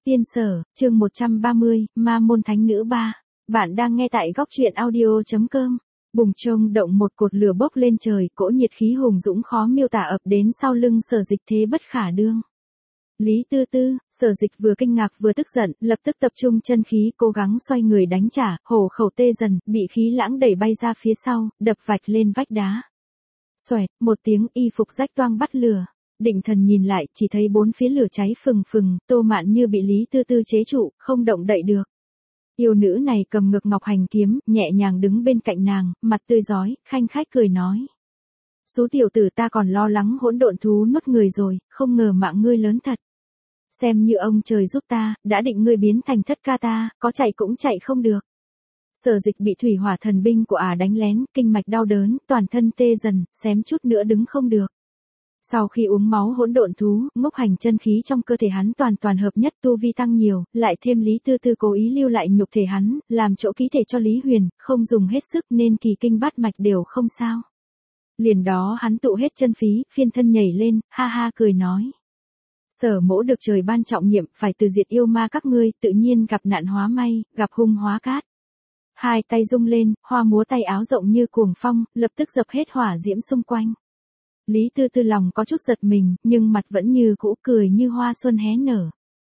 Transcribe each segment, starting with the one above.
Tiên Sở, chương 130, Ma Môn Thánh Nữ 3. Bạn đang nghe tại góc truyện audio.com. Bùng trông động một cột lửa bốc lên trời, cỗ nhiệt khí hùng dũng khó miêu tả ập đến sau lưng Sở Dịch thế bất khả đương. Lý Tư Tư, Sở Dịch vừa kinh ngạc vừa tức giận, lập tức tập trung chân khí cố gắng xoay người đánh trả, hổ khẩu tê dần, bị khí lãng đẩy bay ra phía sau, đập vạch lên vách đá. Xoẹt, một tiếng y phục rách toang bắt lửa. Định thần nhìn lại, chỉ thấy bốn phía lửa cháy phừng phừng, Tô Mạn Như bị Lý Tư Tư chế trụ, không động đậy được. Yêu nữ này cầm ngực ngọc hành kiếm, nhẹ nhàng đứng bên cạnh nàng, mặt tươi rói, khanh khách cười nói. Số tiểu tử ta còn lo lắng hỗn độn thú nuốt người rồi, không ngờ mạng ngươi lớn thật. Xem như ông trời giúp ta, đã định ngươi biến thành thất ca ta, có chạy cũng chạy không được. Sở Dịch bị thủy hỏa thần binh của đánh lén, kinh mạch đau đớn, toàn thân tê dần, xém chút nữa đứng không được. Sau khi uống máu hỗn độn thú, ngốc hành chân khí trong cơ thể hắn toàn hợp nhất, tu vi tăng nhiều, lại thêm Lý Tư Tư cố ý lưu lại nhục thể hắn, làm chỗ ký thể cho Lý Huyền, không dùng hết sức nên kỳ kinh bát mạch đều không sao. Liền đó hắn tụ hết chân khí, phiên thân nhảy lên, ha ha cười nói. Sở mỗ được trời ban trọng nhiệm, phải từ diệt yêu ma các ngươi, tự nhiên gặp nạn hóa may, gặp hung hóa cát. Hai tay rung lên, hoa múa tay áo rộng như cuồng phong, lập tức dập hết hỏa diễm xung quanh. Lý Tư Tư lòng có chút giật mình, nhưng mặt vẫn như cũ, cười như hoa xuân hé nở.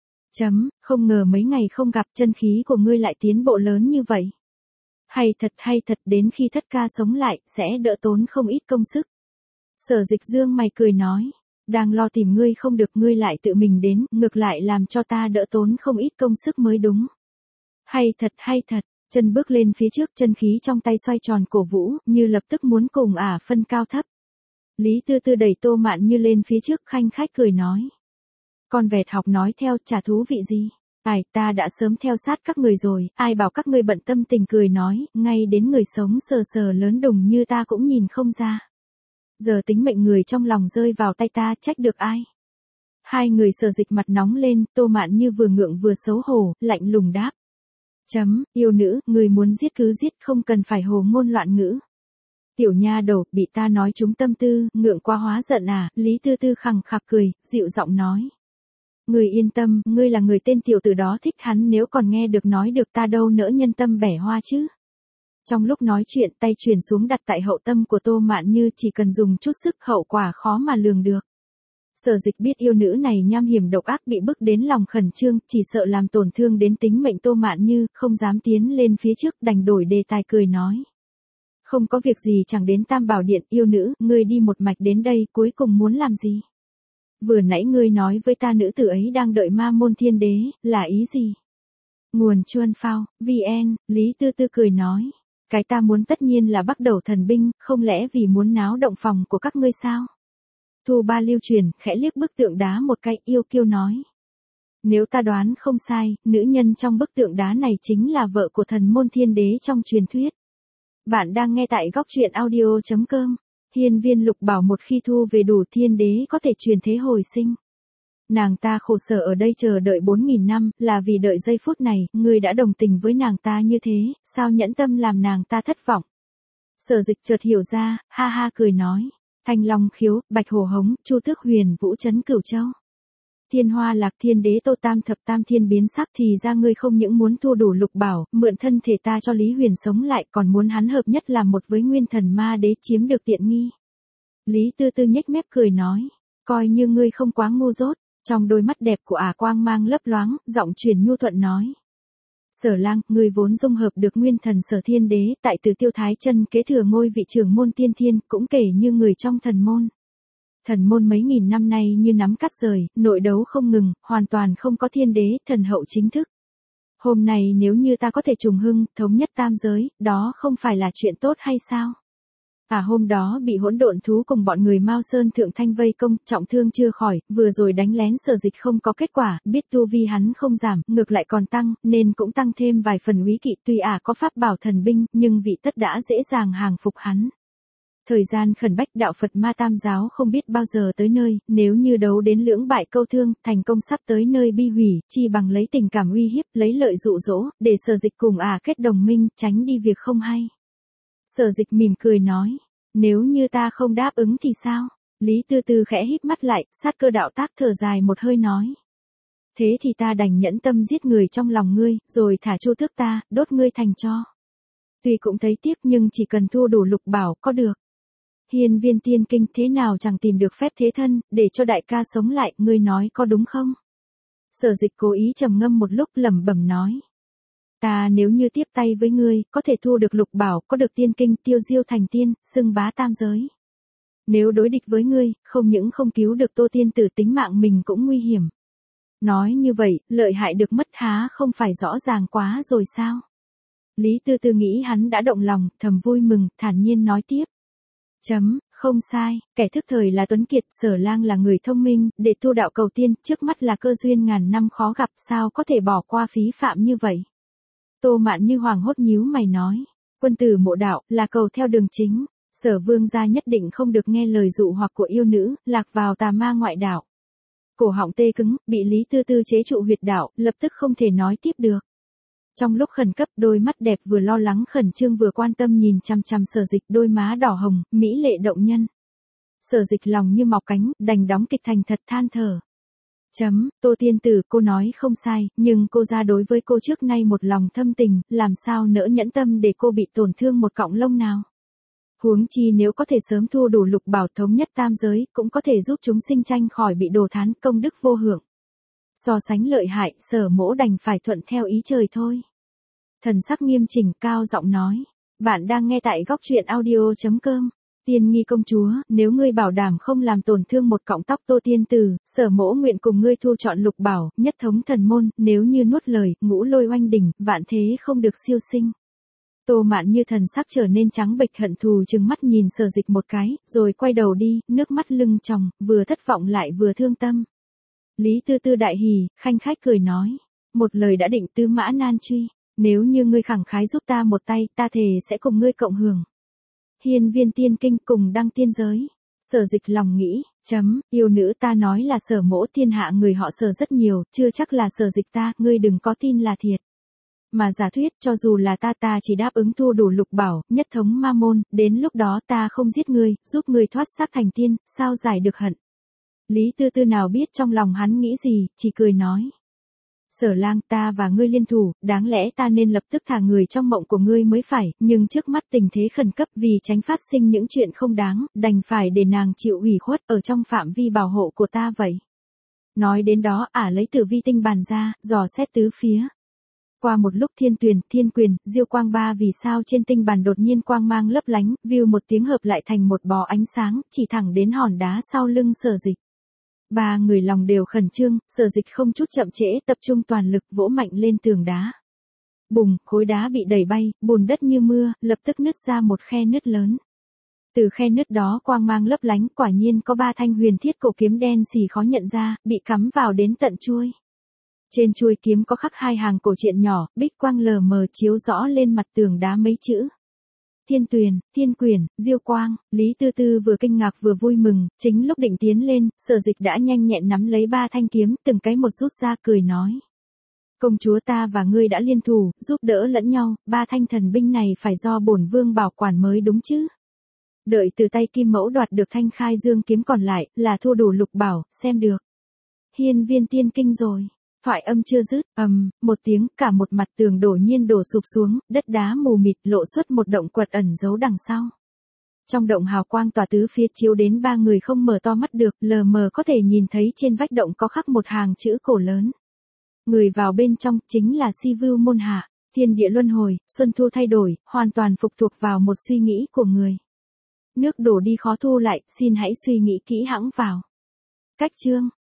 Không ngờ mấy ngày không gặp, chân khí của ngươi lại tiến bộ lớn như vậy. Hay thật, đến khi thất ca sống lại, sẽ đỡ tốn không ít công sức. Sở Dịch dương mày cười nói, đang lo tìm ngươi không được, ngươi lại tự mình đến, ngược lại làm cho ta đỡ tốn không ít công sức mới đúng. Hay thật, chân bước lên phía trước, chân khí trong tay xoay tròn cổ vũ, như lập tức muốn cùng phân cao thấp. Lý Tư Tư đẩy Tô Mạn Như lên phía trước, khanh khách cười nói. Con vẹt học nói theo, chả thú vị gì. Ta đã sớm theo sát các người rồi, ai bảo các ngươi bận tâm tình, cười nói, ngay đến người sống sờ lớn đùng như ta cũng nhìn không ra. Giờ tính mệnh người trong lòng rơi vào tay ta, trách được ai. Hai người Sở Dịch mặt nóng lên, Tô Mạn Như vừa ngượng vừa xấu hổ, lạnh lùng đáp. Yêu nữ, người muốn giết cứ giết, không cần phải hồ ngôn loạn ngữ. Tiểu nha đầu, bị ta nói trúng tâm tư, ngượng quá hóa giận à, Lý Tư Tư khằng khặc cười, dịu giọng nói. Người yên tâm, ngươi là người tên tiểu tử đó thích hắn, nếu còn nghe được nói được ta đâu nỡ nhân tâm bẻ hoa chứ. Trong lúc nói chuyện, tay truyền xuống đặt tại hậu tâm của Tô Mạn Như, chỉ cần dùng chút sức hậu quả khó mà lường được. Sở Dịch biết yêu nữ này nham hiểm độc ác, bị bức đến lòng khẩn trương, chỉ sợ làm tổn thương đến tính mệnh Tô Mạn Như, không dám tiến lên phía trước, đành đổi đề tài cười nói. Không có việc gì, chẳng đến Tam Bảo Điện, yêu nữ, ngươi đi một mạch đến đây, cuối cùng muốn làm gì? Vừa nãy ngươi nói với ta nữ tử ấy đang đợi Ma Môn Thiên Đế, là ý gì? Nguồn Chuân Phao, VN, Lý Tư Tư cười nói. Cái ta muốn tất nhiên là Bắc Đầu thần binh, không lẽ vì muốn náo động phòng của các ngươi sao? Thu Ba lưu truyền, khẽ liếc bức tượng đá một cái, yêu kiêu nói. Nếu ta đoán không sai, nữ nhân trong bức tượng đá này chính là vợ của thần môn thiên đế trong truyền thuyết. Bạn đang nghe tại góc truyện audio.com. Hiên Viên Lục bảo một khi thu về đủ, thiên đế có thể truyền thế hồi sinh. Nàng ta khổ sở ở đây chờ đợi 4.000 năm, là vì đợi giây phút này, ngươi đã đồng tình với nàng ta như thế, sao nhẫn tâm làm nàng ta thất vọng. Sở Dịch chợt hiểu ra, ha ha cười nói. Thanh Long Khiếu, Bạch Hổ Hống, Chu Tước Huyền Vũ Trấn Cửu Châu. Thiên Hoa Lạc Thiên Đế Tô Tam thập tam thiên biến sắc, thì ra ngươi không những muốn thu đủ lục bảo, mượn thân thể ta cho Lý Huyền sống lại, còn muốn hắn hợp nhất làm một với Nguyên Thần Ma Đế, chiếm được tiện nghi. Lý Tư Tư nhếch mép cười nói, coi như ngươi không quá ngu dốt. Trong đôi mắt đẹp của quang mang lấp loáng, giọng truyền nhu thuận nói. Sở Lang, ngươi vốn dung hợp được Nguyên Thần Sở Thiên Đế, tại Từ Tiêu Thái Chân kế thừa ngôi vị trưởng môn tiên thiên, cũng kể như người trong thần môn. Thần môn mấy nghìn năm nay như nắm cắt rời, nội đấu không ngừng, hoàn toàn không có thiên đế, thần hậu chính thức. Hôm nay nếu như ta có thể trùng hưng, thống nhất tam giới, đó không phải là chuyện tốt hay sao? Hôm đó bị hỗn độn thú cùng bọn người Mao Sơn Thượng Thanh vây công, trọng thương chưa khỏi, vừa rồi đánh lén Sở Dịch không có kết quả, biết tu vi hắn không giảm, ngược lại còn tăng, nên cũng tăng thêm vài phần úy kỵ, tuy có pháp bảo thần binh, nhưng vị tất đã dễ dàng hàng phục hắn. Thời gian khẩn bách, đạo Phật Ma Tam giáo không biết bao giờ tới nơi, nếu như đấu đến lưỡng bại câu thương, thành công sắp tới nơi bi hủy, chi bằng lấy tình cảm uy hiếp, lấy lợi dụ dỗ, để Sở Dịch cùng kết đồng minh, tránh đi việc không hay. Sở Dịch mỉm cười nói, nếu như ta không đáp ứng thì sao? Lý Tư Tư khẽ híp mắt lại, sát cơ đạo tác thở dài một hơi nói. Thế thì ta đành nhẫn tâm giết người trong lòng ngươi, rồi thả Chu Tước ta, đốt ngươi thành tro. Tuy cũng thấy tiếc nhưng chỉ cần thu đủ lục bảo có được. Hiên Viên Tiên Kinh thế nào chẳng tìm được phép thế thân, để cho đại ca sống lại, ngươi nói có đúng không? Sở Dịch cố ý trầm ngâm một lúc lẩm bẩm nói. Ta nếu như tiếp tay với ngươi, có thể thu được lục bảo, có được tiên kinh, tiêu diêu thành tiên, xưng bá tam giới. Nếu đối địch với ngươi, không những không cứu được Tô tiên tử, tính mạng mình cũng nguy hiểm. Nói như vậy, lợi hại được mất há không phải rõ ràng quá rồi sao? Lý Tư Tư nghĩ hắn đã động lòng, thầm vui mừng, thản nhiên nói tiếp. Không sai, kẻ thức thời là Tuấn Kiệt, Sở Lang là người thông minh, để tu đạo cầu tiên, trước mắt là cơ duyên ngàn năm khó gặp, sao có thể bỏ qua phí phạm như vậy? Tô Mạn Như hoảng hốt nhíu mày nói, quân tử mộ đạo, là cầu theo đường chính, Sở Vương gia nhất định không được nghe lời dụ hoặc của yêu nữ, lạc vào tà ma ngoại đạo. Cổ họng tê cứng, bị Lý Tư Tư chế trụ huyệt đạo, lập tức không thể nói tiếp được. Trong lúc khẩn cấp, đôi mắt đẹp vừa lo lắng khẩn trương vừa quan tâm nhìn chằm chằm Sở Dịch, đôi má đỏ hồng, mỹ lệ động nhân. Sở Dịch lòng như mọc cánh, đành đóng kịch thành thật than thở. Tô tiên tử, cô nói không sai, nhưng cô ra đối với cô trước nay một lòng thâm tình, làm sao nỡ nhẫn tâm để cô bị tổn thương một cọng lông nào. Huống chi nếu có thể sớm thu đủ lục bảo thống nhất tam giới, cũng có thể giúp chúng sinh tranh khỏi bị đồ thán, công đức vô hưởng. So sánh lợi hại, Sở mỗ đành phải thuận theo ý trời thôi. Thần sắc nghiêm chỉnh, cao giọng nói. Bạn đang nghe tại góc truyện audio.com. Tiên Nghi công chúa, nếu ngươi bảo đảm không làm tổn thương một cọng tóc Tô tiên tử, Sở mỗ nguyện cùng ngươi thu chọn lục bảo, nhất thống thần môn, nếu như nuốt lời, ngũ lôi oanh đỉnh, vạn thế không được siêu sinh. Tô Mạn Như thần sắc trở nên trắng bệch, hận thù trừng mắt nhìn Sở Dịch một cái, rồi quay đầu đi, nước mắt lưng tròng, vừa thất vọng lại vừa thương tâm. Lý Tư Tư đại hỉ, khanh khách cười nói, một lời đã định, tứ mã nan truy, nếu như ngươi khẳng khái giúp ta một tay, ta thề sẽ cùng ngươi cộng hưởng Hiên Viên Tiên Kinh, cùng đăng tiên giới. Sở Dịch lòng nghĩ, yêu nữ ta nói là Sở mỗ, thiên hạ người họ Sở rất nhiều, chưa chắc là Sở Dịch ta, ngươi đừng có tin là thiệt. Mà giả thuyết, cho dù là ta chỉ đáp ứng thu đủ lục bảo, nhất thống ma môn, đến lúc đó ta không giết ngươi, giúp ngươi thoát xác thành tiên, sao giải được hận. Lý Tư Tư nào biết trong lòng hắn nghĩ gì, chỉ cười nói. Sở Lang, ta và ngươi liên thủ, đáng lẽ ta nên lập tức thả người trong mộng của ngươi mới phải, nhưng trước mắt tình thế khẩn cấp, vì tránh phát sinh những chuyện không đáng, đành phải để nàng chịu ủy khuất ở trong phạm vi bảo hộ của ta vậy. Nói đến đó, lấy Tử Vi tinh bàn ra, dò xét tứ phía. Qua một lúc Thiên Tuyền, Thiên Quyền, Diêu Quang ba vì sao trên tinh bàn đột nhiên quang mang lấp lánh, view một tiếng hợp lại thành một bó ánh sáng, chỉ thẳng đến hòn đá sau lưng Sở Dịch. Ba người lòng đều khẩn trương, Sở Dịch không chút chậm trễ, tập trung toàn lực vỗ mạnh lên tường đá. Bùng, khối đá bị đẩy bay, bùn đất như mưa, lập tức nứt ra một khe nứt lớn. Từ khe nứt đó quang mang lấp lánh, quả nhiên có 3 thanh huyền thiết cổ kiếm đen xì khó nhận ra, bị cắm vào đến tận chuôi. Trên chuôi kiếm có khắc 2 hàng cổ truyện nhỏ, bích quang lờ mờ chiếu rõ lên mặt tường đá mấy chữ. Thiên Tuyền, Thiên Quyền, Diêu Quang. Lý Tư Tư vừa kinh ngạc vừa vui mừng, chính lúc định tiến lên, Sở Dịch đã nhanh nhẹn nắm lấy 3 thanh kiếm, từng cái một rút ra, cười nói. Công chúa, ta và ngươi đã liên thủ, giúp đỡ lẫn nhau, 3 thanh thần binh này phải do bổn vương bảo quản mới đúng chứ. Đợi từ tay Kim Mẫu đoạt được thanh khai dương kiếm còn lại, là thu đủ lục bảo, xem được. Hiên Viên Tiên Kinh rồi. Thoại âm chưa dứt, một tiếng, cả một mặt tường đổ nhiên đổ sụp xuống, đất đá mù mịt lộ xuất một động quật ẩn giấu đằng sau. Trong động hào quang tỏa tứ phía chiếu đến 3 người không mở to mắt được, lờ mờ có thể nhìn thấy trên vách động có khắc một hàng chữ cổ lớn. Người vào bên trong chính là Si Vưu môn hạ, thiên địa luân hồi, xuân thu thay đổi, hoàn toàn phụ thuộc vào một suy nghĩ của người. Nước đổ đi khó thu lại, xin hãy suy nghĩ kỹ hãng vào. Cách chương